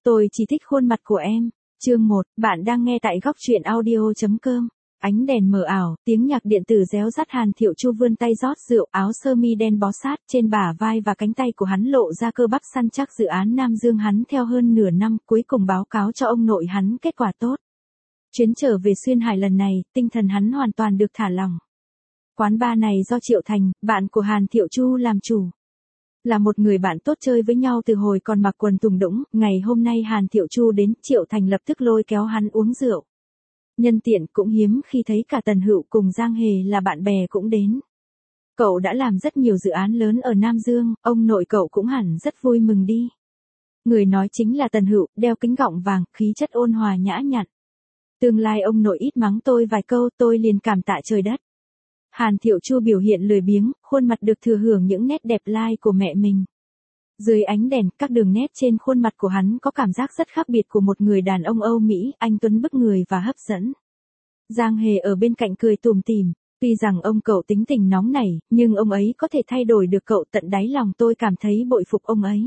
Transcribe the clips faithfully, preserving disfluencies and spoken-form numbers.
Tôi chỉ thích khuôn mặt của em. Chương một, bạn đang nghe tại góc truyện audio chấm com. Ánh đèn mờ ảo, tiếng nhạc điện tử réo rắt. Hàn Thiệu Chu vươn tay rót rượu, áo sơ mi đen bó sát, trên bả vai và cánh tay của hắn lộ ra cơ bắp săn chắc. Dự án Nam Dương hắn theo hơn nửa năm, cuối cùng báo cáo cho ông nội hắn kết quả tốt. Chuyến trở về Xuyên Hải lần này, tinh thần hắn hoàn toàn được thả lỏng. Quán bar này do Triệu Thành, bạn của Hàn Thiệu Chu làm chủ. Là một người bạn tốt chơi với nhau từ hồi còn mặc quần tùng đũng, ngày hôm nay Hàn Thiệu Chu đến, Triệu Thành lập tức lôi kéo hắn uống rượu. Nhân tiện cũng hiếm khi thấy cả Tần Hựu cùng Giang Hề là bạn bè cũng đến. Cậu đã làm rất nhiều dự án lớn ở Nam Dương, ông nội cậu cũng hẳn rất vui mừng đi. Người nói chính là Tần Hựu, đeo kính gọng vàng, khí chất ôn hòa nhã nhặn. Tương lai ông nội ít mắng tôi vài câu, tôi liền cảm tạ trời đất. Hàn Thiệu Chu biểu hiện lười biếng, khuôn mặt được thừa hưởng những nét đẹp lai của mẹ mình. Dưới ánh đèn, các đường nét trên khuôn mặt của hắn có cảm giác rất khác biệt của một người đàn ông Âu Mỹ, anh tuấn bức người và hấp dẫn. Giang Hề ở bên cạnh cười tủm tỉm, tuy rằng ông cậu tính tình nóng nảy, nhưng ông ấy có thể thay đổi được cậu tận đáy lòng, tôi cảm thấy bội phục ông ấy.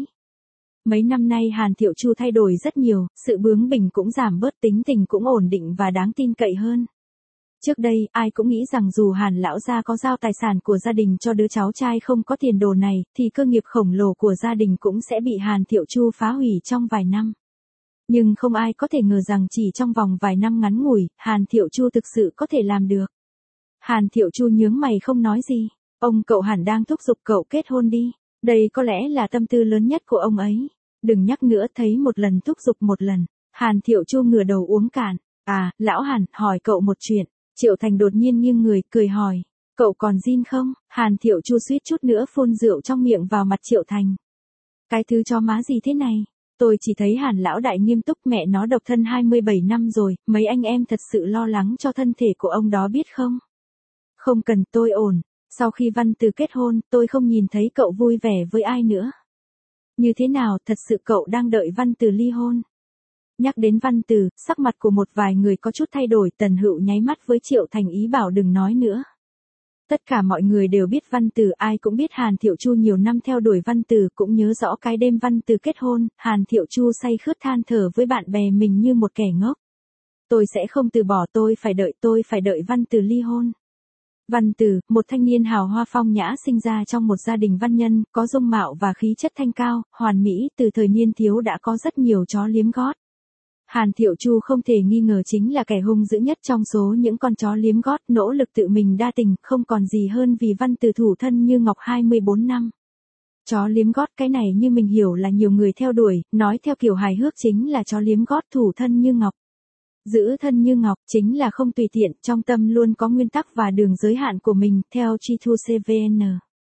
Mấy năm nay Hàn Thiệu Chu thay đổi rất nhiều, sự bướng bỉnh cũng giảm bớt, tính tình cũng ổn định và đáng tin cậy hơn. Trước đây, ai cũng nghĩ rằng dù Hàn lão gia có giao tài sản của gia đình cho đứa cháu trai không có tiền đồ này, thì cơ nghiệp khổng lồ của gia đình cũng sẽ bị Hàn Thiệu Chu phá hủy trong vài năm. Nhưng không ai có thể ngờ rằng chỉ trong vòng vài năm ngắn ngủi, Hàn Thiệu Chu thực sự có thể làm được. Hàn Thiệu Chu nhướng mày không nói gì, ông cậu hẳn đang thúc giục cậu kết hôn đi, đây có lẽ là tâm tư lớn nhất của ông ấy. Đừng nhắc nữa, thấy một lần thúc giục một lần. Hàn Thiệu Chu ngửa đầu uống cạn. À, lão Hàn, hỏi cậu một chuyện. Triệu Thành đột nhiên nghiêng người, cười hỏi, cậu còn zin không? Hàn Thiệu Chu suýt chút nữa phun rượu trong miệng vào mặt Triệu Thành. Cái thứ cho má gì thế này? Tôi chỉ thấy Hàn lão đại nghiêm túc, mẹ nó độc thân hai mươi bảy năm rồi, mấy anh em thật sự lo lắng cho thân thể của ông đó biết không? Không cần, tôi ổn. Sau khi Văn Từ kết hôn, tôi không nhìn thấy cậu vui vẻ với ai nữa. Như thế nào, thật sự cậu đang đợi Văn Từ ly hôn? Nhắc đến Văn Từ, sắc mặt của một vài người có chút thay đổi, Tần Hựu nháy mắt với Triệu Thành ý bảo đừng nói nữa. Tất cả mọi người đều biết Văn Từ, ai cũng biết Hàn Thiệu Chu nhiều năm theo đuổi Văn Từ, cũng nhớ rõ cái đêm Văn Từ kết hôn, Hàn Thiệu Chu say khướt than thở với bạn bè mình như một kẻ ngốc. Tôi sẽ không từ bỏ, tôi phải đợi, tôi phải đợi Văn Từ ly hôn. Văn Từ, một thanh niên hào hoa phong nhã sinh ra trong một gia đình văn nhân, có dung mạo và khí chất thanh cao, hoàn mỹ, từ thời niên thiếu đã có rất nhiều chó liếm gót. Hàn Thiệu Chu không thể nghi ngờ chính là kẻ hung dữ nhất trong số những con chó liếm gót, nỗ lực tự mình đa tình, không còn gì hơn vì Văn Từ thủ thân như ngọc hai mươi bốn năm. Chó liếm gót, cái này như mình hiểu là nhiều người theo đuổi, nói theo kiểu hài hước chính là chó liếm gót thủ thân như ngọc. Giữ thân như ngọc, chính là không tùy tiện, trong tâm luôn có nguyên tắc và đường giới hạn của mình, theo G hai C V N.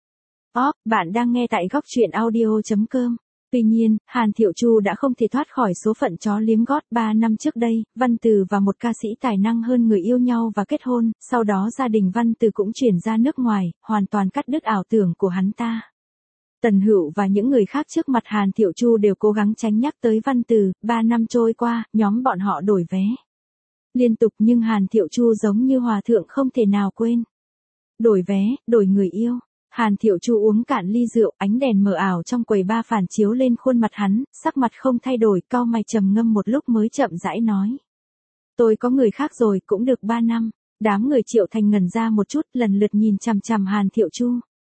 Oh, bạn đang nghe tại góc truyện audio chấm com. Tuy nhiên, Hàn Thiệu Chu đã không thể thoát khỏi số phận chó liếm gót. Ba năm trước đây, Văn Từ và một ca sĩ tài năng hơn người yêu nhau và kết hôn, sau đó gia đình Văn Từ cũng chuyển ra nước ngoài, hoàn toàn cắt đứt ảo tưởng của hắn ta. Tần Hựu và những người khác trước mặt Hàn Thiệu Chu đều cố gắng tránh nhắc tới Văn Từ. Ba năm trôi qua, nhóm bọn họ đổi vé liên tục, nhưng Hàn Thiệu Chu giống như hòa thượng không thể nào quên. Đổi vé, đổi người yêu. Hàn Thiệu Chu uống cạn ly rượu, ánh đèn mờ ảo trong quầy bar phản chiếu lên khuôn mặt hắn, sắc mặt không thay đổi, cau mày trầm ngâm một lúc mới chậm rãi nói. Tôi có người khác rồi, cũng được ba năm. Đám người Triệu Thành ngẩn ra một chút, lần lượt nhìn chằm chằm Hàn Thiệu Chu.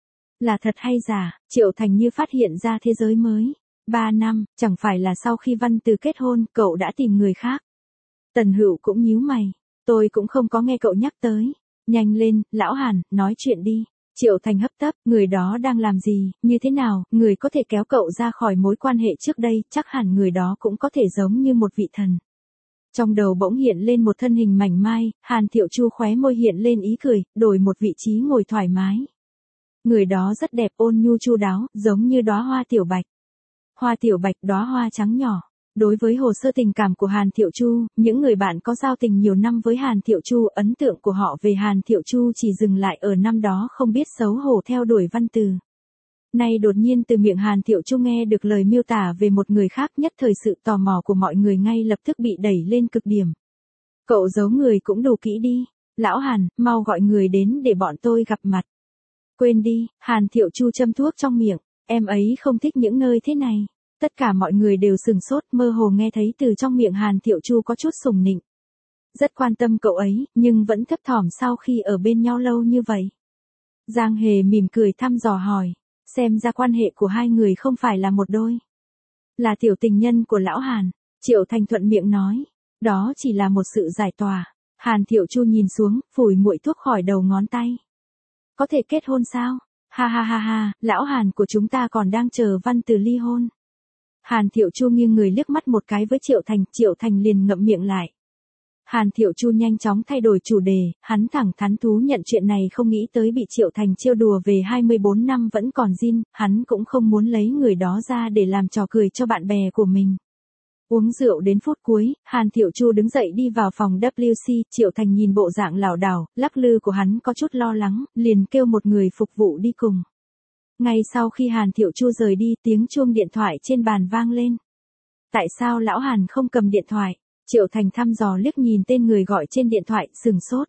Là thật hay giả? Triệu Thành như phát hiện ra thế giới mới. Ba năm, chẳng phải là sau khi Văn Từ kết hôn, cậu đã tìm người khác? Tần Hựu cũng nhíu mày. Tôi cũng không có nghe cậu nhắc tới. Nhanh lên, lão Hàn, nói chuyện đi. Triệu Thành hấp tấp, người đó đang làm gì, như thế nào, người có thể kéo cậu ra khỏi mối quan hệ trước đây, chắc hẳn người đó cũng có thể giống như một vị thần. Trong đầu bỗng hiện lên một thân hình mảnh mai, Hàn Thiệu Chu khóe môi hiện lên ý cười, đổi một vị trí ngồi thoải mái. Người đó rất đẹp, ôn nhu chu đáo, giống như đóa hoa tiểu bạch. Hoa tiểu bạch, đóa hoa trắng nhỏ. Đối với hồ sơ tình cảm của Hàn Thiệu Chu, những người bạn có giao tình nhiều năm với Hàn Thiệu Chu, ấn tượng của họ về Hàn Thiệu Chu chỉ dừng lại ở năm đó không biết xấu hổ theo đuổi Văn Từ. Nay đột nhiên từ miệng Hàn Thiệu Chu nghe được lời miêu tả về một người khác, nhất thời sự tò mò của mọi người ngay lập tức bị đẩy lên cực điểm. Cậu giấu người cũng đủ kỹ đi. Lão Hàn, mau gọi người đến để bọn tôi gặp mặt. Quên đi, Hàn Thiệu Chu châm thuốc trong miệng. Em ấy không thích những nơi thế này. Tất cả mọi người đều sừng sốt, mơ hồ nghe thấy từ trong miệng Hàn Thiệu Chu có chút sùng nịnh. Rất quan tâm cậu ấy, nhưng vẫn thấp thỏm sau khi ở bên nhau lâu như vậy. Giang Hề mỉm cười thăm dò hỏi, xem ra quan hệ của hai người không phải là một đôi. Là tiểu tình nhân của lão Hàn, Triệu Thành thuận miệng nói, đó chỉ là một sự giải tỏa. Hàn Thiệu Chu nhìn xuống, phủi muội thuốc khỏi đầu ngón tay. Có thể kết hôn sao? Ha ha ha ha, lão Hàn của chúng ta còn đang chờ văn từ ly hôn. Hàn Thiệu Chu nghiêng người liếc mắt một cái với Triệu Thành, Triệu Thành liền ngậm miệng lại. Hàn Thiệu Chu nhanh chóng thay đổi chủ đề, hắn thẳng thắn thú nhận chuyện này, không nghĩ tới bị Triệu Thành trêu đùa về hai mươi bốn năm vẫn còn zin, hắn cũng không muốn lấy người đó ra để làm trò cười cho bạn bè của mình. Uống rượu đến phút cuối, Hàn Thiệu Chu đứng dậy đi vào phòng W C, Triệu Thành nhìn bộ dạng lảo đảo, lắc lư của hắn có chút lo lắng, liền kêu một người phục vụ đi cùng. Ngay sau khi Hàn Thiệu Chu rời đi, tiếng chuông điện thoại trên bàn vang lên. Tại sao lão Hàn không cầm điện thoại? Triệu Thành thăm dò liếc nhìn tên người gọi trên điện thoại, sừng sốt.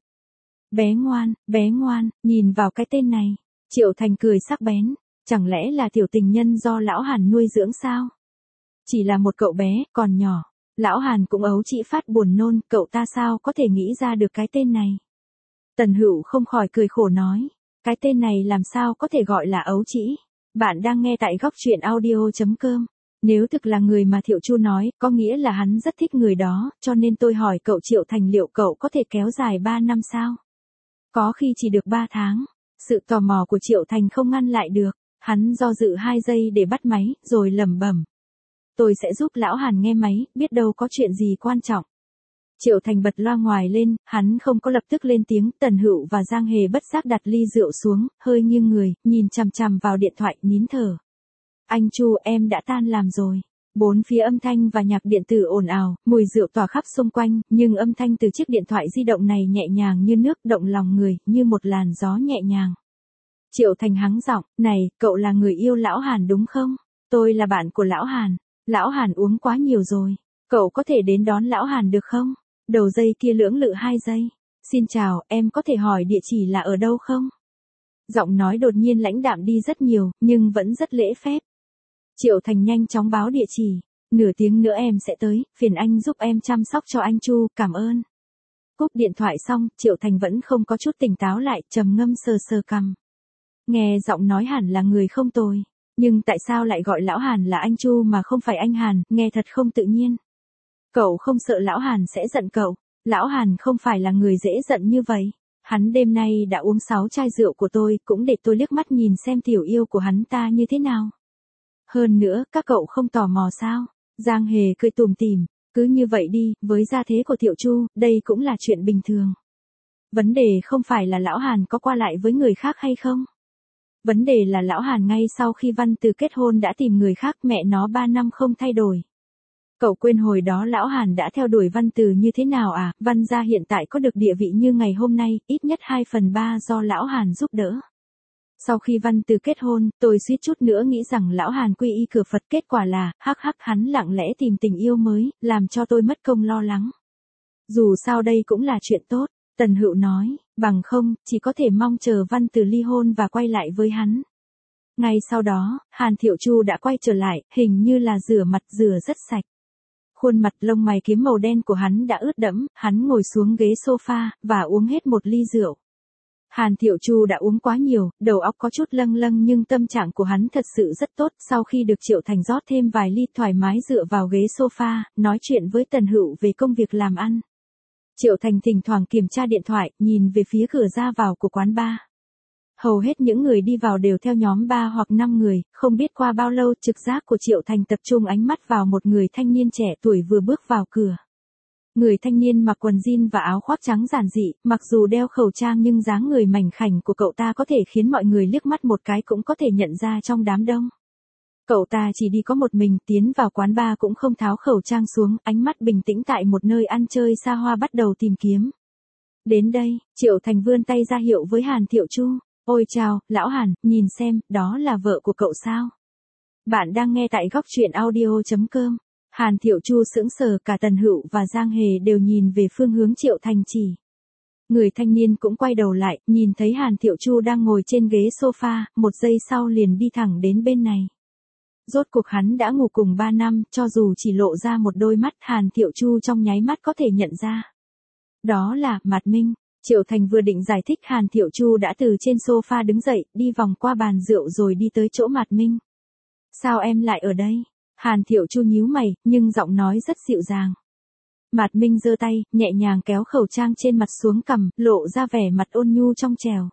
Bé ngoan, bé ngoan, nhìn vào cái tên này. Triệu Thành cười sắc bén, chẳng lẽ là tiểu tình nhân do lão Hàn nuôi dưỡng sao? Chỉ là một cậu bé, còn nhỏ. Lão Hàn cũng ấu trĩ phát buồn nôn, cậu ta sao có thể nghĩ ra được cái tên này? Tần Hữu không khỏi cười khổ nói, cái tên này làm sao có thể gọi là ấu trĩ? Bạn đang nghe tại góc truyện audio chấm com. Nếu thực là người mà Thiệu Chu nói, có nghĩa là hắn rất thích người đó, cho nên tôi hỏi cậu Triệu Thành liệu cậu có thể kéo dài ba năm sao? Có khi chỉ được ba tháng. Sự tò mò của Triệu Thành không ngăn lại được, hắn do dự hai giây để bắt máy, rồi lẩm bẩm. Tôi sẽ giúp lão Hàn nghe máy, biết đâu có chuyện gì quan trọng. Triệu Thành bật loa ngoài lên, hắn không có lập tức lên tiếng, Tần Hữu và Giang Hề bất giác đặt ly rượu xuống, hơi nghiêng người, nhìn chằm chằm vào điện thoại, nín thở. Anh Chu, em đã tan làm rồi. Bốn phía âm thanh và nhạc điện tử ồn ào, mùi rượu tỏa khắp xung quanh, nhưng âm thanh từ chiếc điện thoại di động này nhẹ nhàng như nước, động lòng người, như một làn gió nhẹ nhàng. Triệu Thành hắng giọng, này, cậu là người yêu lão Hàn đúng không? Tôi là bạn của lão Hàn. Lão Hàn uống quá nhiều rồi. Cậu có thể đến đón lão Hàn được không? Đầu dây kia lưỡng lự hai giây. Xin chào, em có thể hỏi địa chỉ là ở đâu không? Giọng nói đột nhiên lãnh đạm đi rất nhiều, nhưng vẫn rất lễ phép. Triệu Thành nhanh chóng báo địa chỉ. Nửa tiếng nữa em sẽ tới, phiền anh giúp em chăm sóc cho anh Chu, cảm ơn. Cúp điện thoại xong, Triệu Thành vẫn không có chút tỉnh táo lại, trầm ngâm sờ sờ cằm. Nghe giọng nói hẳn là người không tồi. Nhưng tại sao lại gọi lão Hàn là anh Chu mà không phải anh Hàn, nghe thật không tự nhiên. Cậu không sợ lão Hàn sẽ giận cậu, lão Hàn không phải là người dễ giận như vậy. Hắn đêm nay đã uống sáu chai rượu của tôi, cũng để tôi liếc mắt nhìn xem tiểu yêu của hắn ta như thế nào. Hơn nữa, các cậu không tò mò sao? Giang Hề cười tủm tỉm, cứ như vậy đi, với gia thế của Thiệu Chu, đây cũng là chuyện bình thường. Vấn đề không phải là lão Hàn có qua lại với người khác hay không. Vấn đề là lão Hàn ngay sau khi Văn Từ kết hôn đã tìm người khác, mẹ nó ba năm không thay đổi. Cậu quên hồi đó lão Hàn đã theo đuổi Văn Từ như thế nào à? Văn gia hiện tại có được địa vị như ngày hôm nay, ít nhất hai phần ba do lão Hàn giúp đỡ. Sau khi Văn Từ kết hôn, tôi suýt chút nữa nghĩ rằng lão Hàn quy y cửa Phật, kết quả là, hắc hắc, hắn lặng lẽ tìm tình yêu mới, làm cho tôi mất công lo lắng. Dù sao đây cũng là chuyện tốt, Tần Hữu nói, bằng không, chỉ có thể mong chờ Văn Từ ly hôn và quay lại với hắn. Ngay sau đó, Hàn Thiệu Chu đã quay trở lại, hình như là rửa mặt rửa rất sạch. Khuôn mặt lông mày kiếm màu đen của hắn đã ướt đẫm, hắn ngồi xuống ghế sofa, và uống hết một ly rượu. Hàn Thiệu Chu đã uống quá nhiều, đầu óc có chút lâng lâng nhưng tâm trạng của hắn thật sự rất tốt. Sau khi được Triệu Thành rót thêm vài ly, thoải mái dựa vào ghế sofa, nói chuyện với Tần Hữu về công việc làm ăn. Triệu Thành thỉnh thoảng kiểm tra điện thoại, nhìn về phía cửa ra vào của quán bar. Hầu hết những người đi vào đều theo nhóm ba hoặc năm người, không biết qua bao lâu trực giác của Triệu Thành tập trung ánh mắt vào một người thanh niên trẻ tuổi vừa bước vào cửa. Người thanh niên mặc quần jean và áo khoác trắng giản dị, mặc dù đeo khẩu trang nhưng dáng người mảnh khảnh của cậu ta có thể khiến mọi người liếc mắt một cái cũng có thể nhận ra trong đám đông. Cậu ta chỉ đi có một mình, tiến vào quán bar cũng không tháo khẩu trang xuống, ánh mắt bình tĩnh tại một nơi ăn chơi xa hoa bắt đầu tìm kiếm. Đến đây, Triệu Thành vươn tay ra hiệu với Hàn Thiệu Chu. Ôi chào, lão Hàn, nhìn xem, đó là vợ của cậu sao? Bạn đang nghe tại góc truyện audio chấm com. Hàn Thiệu Chu sững sờ, cả Tần Hữu và Giang Hề đều nhìn về phương hướng Triệu Thành chỉ. Người thanh niên cũng quay đầu lại, nhìn thấy Hàn Thiệu Chu đang ngồi trên ghế sofa, một giây sau liền đi thẳng đến bên này. Rốt cuộc hắn đã ngủ cùng ba năm, cho dù chỉ lộ ra một đôi mắt, Hàn Thiệu Chu trong nháy mắt có thể nhận ra. Đó là Mạt Minh. Triệu Thành vừa định giải thích, Hàn Thiệu Chu đã từ trên sofa đứng dậy, đi vòng qua bàn rượu rồi đi tới chỗ Mạt Minh. Sao em lại ở đây? Hàn Thiệu Chu nhíu mày, nhưng giọng nói rất dịu dàng. Mạt Minh giơ tay, nhẹ nhàng kéo khẩu trang trên mặt xuống cằm, lộ ra vẻ mặt ôn nhu trong trẻo.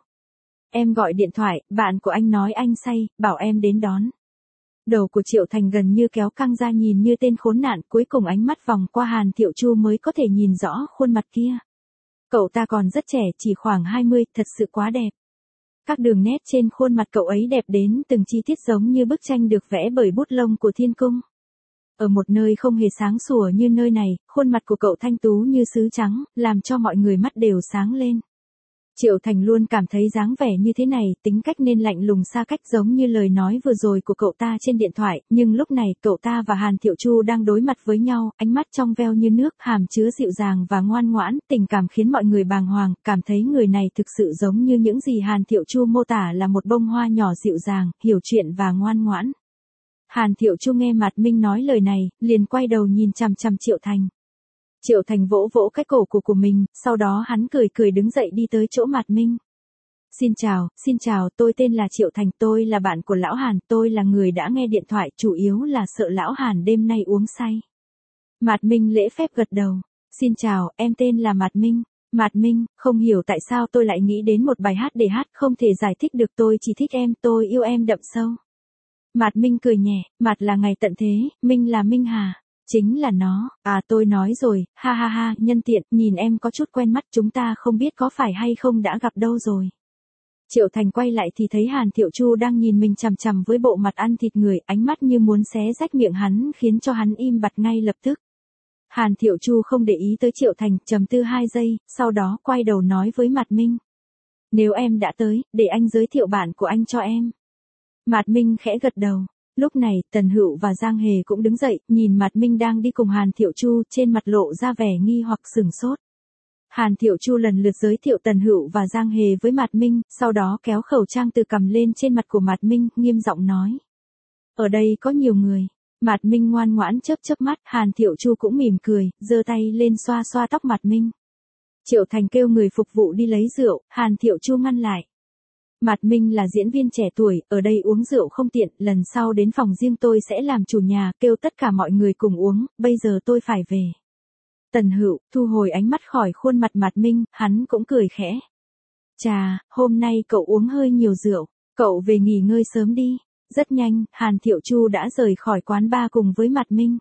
Em gọi điện thoại, bạn của anh nói anh say, bảo em đến đón. Đầu của Triệu Thành gần như kéo căng ra, nhìn như tên khốn nạn, cuối cùng ánh mắt vòng qua Hàn Thiệu Chu mới có thể nhìn rõ khuôn mặt kia. Cậu ta còn rất trẻ, chỉ khoảng hai mươi, thật sự quá đẹp. Các đường nét trên khuôn mặt cậu ấy đẹp đến từng chi tiết, giống như bức tranh được vẽ bởi bút lông của thiên cung. Ở một nơi không hề sáng sủa như nơi này, khuôn mặt của cậu thanh tú như sứ trắng, làm cho mọi người mắt đều sáng lên. Triệu Thành luôn cảm thấy dáng vẻ như thế này, tính cách nên lạnh lùng xa cách, giống như lời nói vừa rồi của cậu ta trên điện thoại, nhưng lúc này cậu ta và Hàn Thiệu Chu đang đối mặt với nhau, ánh mắt trong veo như nước, hàm chứa dịu dàng và ngoan ngoãn, tình cảm khiến mọi người bàng hoàng, cảm thấy người này thực sự giống như những gì Hàn Thiệu Chu mô tả, là một bông hoa nhỏ dịu dàng, hiểu chuyện và ngoan ngoãn. Hàn Thiệu Chu nghe Mạt Minh nói lời này, liền quay đầu nhìn chằm chằm Triệu Thành. Triệu Thành vỗ vỗ cái cổ của của mình, sau đó hắn cười cười đứng dậy đi tới chỗ Mạt Minh. Xin chào, xin chào, tôi tên là Triệu Thành, tôi là bạn của Lão Hàn, tôi là người đã nghe điện thoại, chủ yếu là sợ Lão Hàn đêm nay uống say. Mạt Minh lễ phép gật đầu. Xin chào, em tên là Mạt Minh. Mạt Minh, không hiểu tại sao tôi lại nghĩ đến một bài hát để hát, không thể giải thích được, tôi chỉ thích em, tôi yêu em đậm sâu. Mạt Minh cười nhẹ, Mạt là ngày tận thế, Minh là Minh Hà. Chính là nó, à tôi nói rồi, ha ha ha, nhân tiện, nhìn em có chút quen mắt, chúng ta không biết có phải hay không đã gặp đâu rồi. Triệu Thành quay lại thì thấy Hàn Thiệu Chu đang nhìn mình chằm chằm với bộ mặt ăn thịt người, ánh mắt như muốn xé rách miệng hắn, khiến cho hắn im bặt ngay lập tức. Hàn Thiệu Chu không để ý tới Triệu Thành, trầm tư hai giây, sau đó quay đầu nói với Mạt Minh. Nếu em đã tới, để anh giới thiệu bạn của anh cho em. Mạt Minh khẽ gật đầu. Lúc này, Tần Hựu và Giang Hề cũng đứng dậy, nhìn Mạt Minh đang đi cùng Hàn Thiệu Chu, trên mặt lộ ra vẻ nghi hoặc sửng sốt. Hàn Thiệu Chu lần lượt giới thiệu Tần Hựu và Giang Hề với Mạt Minh, sau đó kéo khẩu trang từ cằm lên trên mặt của Mạt Minh, nghiêm giọng nói. Ở đây có nhiều người. Mạt Minh ngoan ngoãn chớp chớp mắt, Hàn Thiệu Chu cũng mỉm cười, giơ tay lên xoa xoa tóc Mạt Minh. Triệu Thành kêu người phục vụ đi lấy rượu, Hàn Thiệu Chu ngăn lại. Mạt Minh là diễn viên trẻ tuổi, ở đây uống rượu không tiện, lần sau đến phòng riêng tôi sẽ làm chủ nhà, kêu tất cả mọi người cùng uống, bây giờ tôi phải về. Tần Hựu thu hồi ánh mắt khỏi khuôn mặt Mạt Minh, hắn cũng cười khẽ. Chà, hôm nay cậu uống hơi nhiều rượu, cậu về nghỉ ngơi sớm đi. Rất nhanh, Hàn Thiệu Chu đã rời khỏi quán bar cùng với Mạt Minh.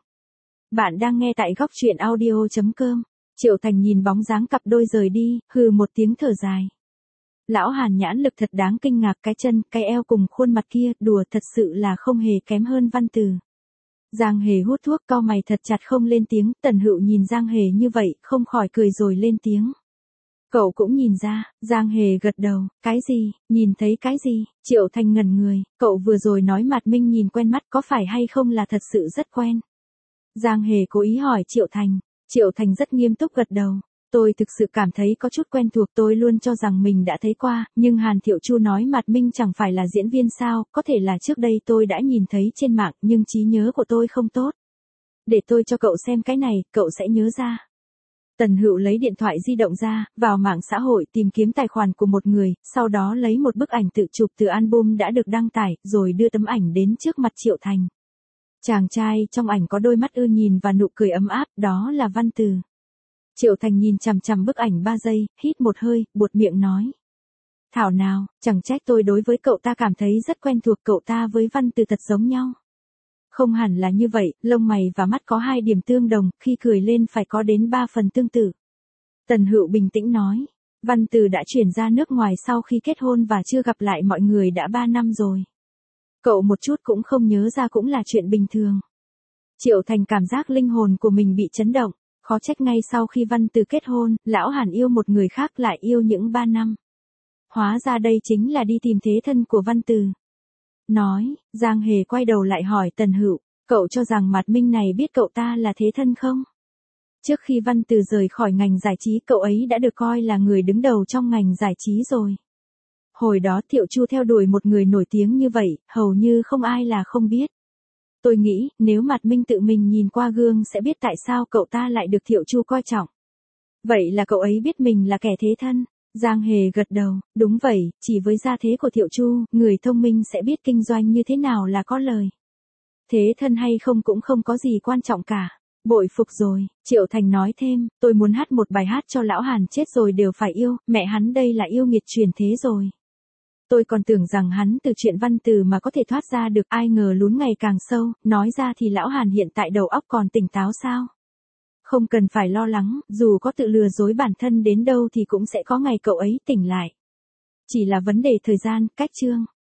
Bạn đang nghe tại góc truyện audio chấm com. Triệu Thành nhìn bóng dáng cặp đôi rời đi, hừ một tiếng thở dài. Lão Hàn nhãn lực thật đáng kinh ngạc, cái chân, cái eo cùng khuôn mặt kia, đùa thật sự là không hề kém hơn Văn Từ. Giang Hề hút thuốc cau mày thật chặt không lên tiếng, Tần Hựu nhìn Giang Hề như vậy, không khỏi cười rồi lên tiếng. Cậu cũng nhìn ra, Giang Hề gật đầu, cái gì, nhìn thấy cái gì, Triệu Thành ngẩn người, cậu vừa rồi nói Mạt Minh nhìn quen mắt có phải hay không là thật sự rất quen. Giang Hề cố ý hỏi Triệu Thành, Triệu Thành rất nghiêm túc gật đầu. Tôi thực sự cảm thấy có chút quen thuộc, tôi luôn cho rằng mình đã thấy qua, nhưng Hàn Thiệu Chu nói Mạt Minh chẳng phải là diễn viên sao, có thể là trước đây tôi đã nhìn thấy trên mạng, nhưng trí nhớ của tôi không tốt. Để tôi cho cậu xem cái này, cậu sẽ nhớ ra. Tần Hựu lấy điện thoại di động ra, vào mạng xã hội tìm kiếm tài khoản của một người, sau đó lấy một bức ảnh tự chụp từ album đã được đăng tải, rồi đưa tấm ảnh đến trước mặt Triệu Thành. Chàng trai trong ảnh có đôi mắt ưa nhìn và nụ cười ấm áp, đó là Văn Từ. Triệu Thành nhìn chằm chằm bức ảnh ba giây, hít một hơi, buột miệng nói. Thảo nào, chẳng trách tôi đối với cậu ta cảm thấy rất quen thuộc, cậu ta với Văn Từ thật giống nhau. Không hẳn là như vậy, lông mày và mắt có hai điểm tương đồng, khi cười lên phải có đến ba phần tương tự. Tần Hựu bình tĩnh nói. Văn Từ đã chuyển ra nước ngoài sau khi kết hôn và chưa gặp lại mọi người đã ba năm rồi. Cậu một chút cũng không nhớ ra cũng là chuyện bình thường. Triệu Thành cảm giác linh hồn của mình bị chấn động. Khó trách ngay sau khi Văn Từ kết hôn, Lão Hàn yêu một người khác lại yêu những ba năm. Hóa ra đây chính là đi tìm thế thân của Văn Từ. Nói, Giang Hề quay đầu lại hỏi Tần Hựu, cậu cho rằng Mạt Minh này biết cậu ta là thế thân không? Trước khi Văn Từ rời khỏi ngành giải trí, cậu ấy đã được coi là người đứng đầu trong ngành giải trí rồi. Hồi đó Thiệu Chu theo đuổi một người nổi tiếng như vậy, hầu như không ai là không biết. Tôi nghĩ, nếu Mạt Minh tự mình nhìn qua gương sẽ biết tại sao cậu ta lại được Thiệu Chu coi trọng. Vậy là cậu ấy biết mình là kẻ thế thân. Giang Hề gật đầu, đúng vậy, chỉ với gia thế của Thiệu Chu, người thông minh sẽ biết kinh doanh như thế nào là có lời. Thế thân hay không cũng không có gì quan trọng cả. Bội phục rồi, Triệu Thành nói thêm, tôi muốn hát một bài hát cho lão Hàn chết rồi đều phải yêu, mẹ hắn đây là yêu nghiệt truyền thế rồi. Tôi còn tưởng rằng hắn từ chuyện văn từ mà có thể thoát ra được, ai ngờ lún ngày càng sâu, nói ra thì lão Hàn hiện tại đầu óc còn tỉnh táo sao? Không cần phải lo lắng, dù có tự lừa dối bản thân đến đâu thì cũng sẽ có ngày cậu ấy tỉnh lại. Chỉ là vấn đề thời gian, cách chương.